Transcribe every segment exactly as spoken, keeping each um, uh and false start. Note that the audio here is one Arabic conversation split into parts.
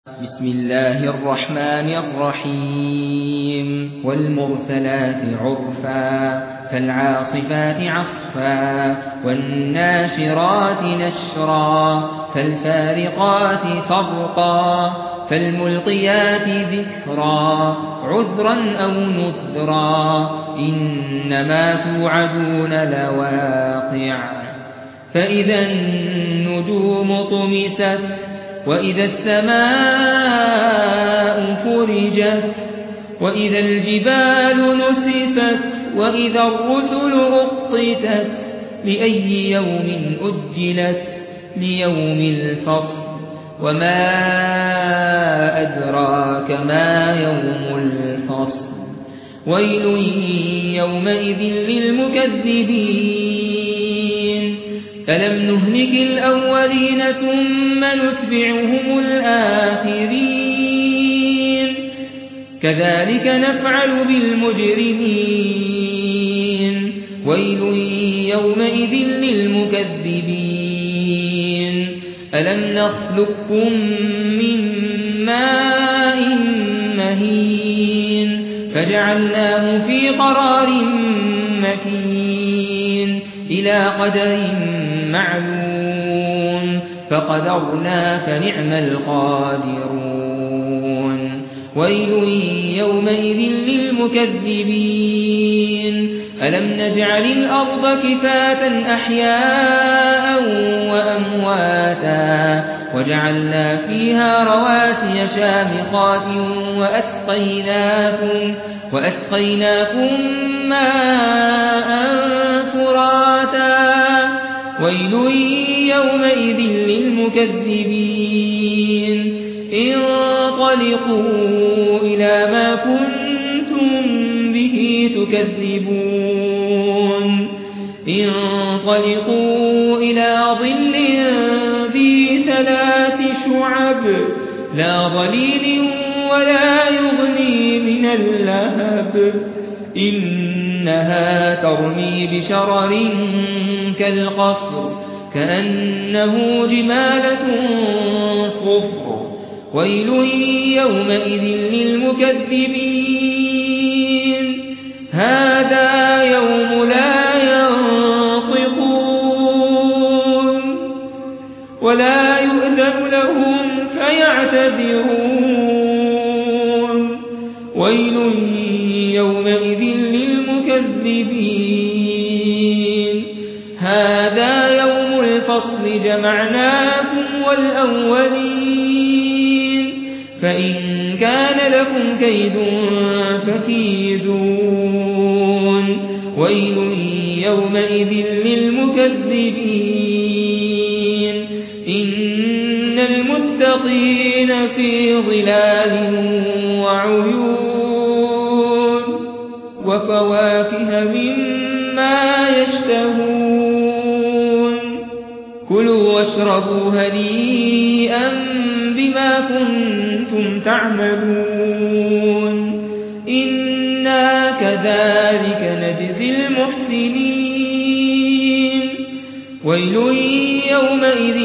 بسم الله الرحمن الرحيم والمرسلات عرفا فالعاصفات عصفا والناشرات نشرا فالفارقات فرقا فالملقيات ذكرا عذرا أو نذرا إنما توعدون لواقع فإذا النجوم طمست وإذا السماء فرجت وإذا الجبال نسفت وإذا الرسل أقتت لأي يوم أجلت ليوم الفصل وما أدراك ما يوم الفصل ويل يومئذ للمكذبين ألم نهلك الأولين ثم نتبعهم الآخرين كذلك نفعل بالمجرمين ويل يومئذ للمكذبين ألم نخلقكم من ماء مهين فجعلناه في قرار مكين إلى قدر معلوم فقدرنا فنعم القادرون ويل يومئذ للمكذبين ألم نجعل الأرض كفاة أحياء وأمواتا وجعلنا فيها رواسي شامخات وأسقيناكم, وأسقيناكم ماء فراتا ويل يومئذ للمكذبين انطلقوا إلى ما كنتم به تكذبون انطلقوا إلى ظل ذي ثلاث شعب لا ظليل ولا يغني من اللهب إنها ترمي بشرر كالقصر كأنه جمالة صفر ويل يومئذ للمكذبين هذا يوم لا ينطقون ولا يؤذن لهم فيعتذرون ويل يومئذ للمكذبين هذا يوم الفصل جمعناكم والأولين فإن كان لكم كيد فكيدون ويل يومئذ للمكذبين إن المتقين في ظلال وعيون وفواكه مما يشتهون كلوا واشربوا هنيئا بما كنتم تعملون إنا كذلك نجزي المحسنين ويل يومئذ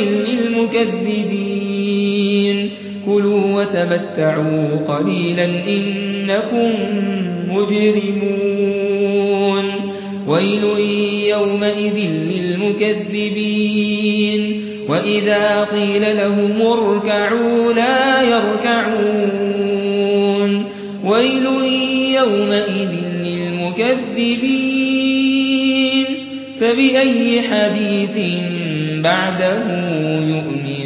للمكذبين كلوا وتمتعوا قليلا إنكم مجرمون ويل يومئذ للمكذبين وإذا قيل لهم اركعوا لا يركعون ويل يومئذ للمكذبين فبأي حديث بعده يؤمنون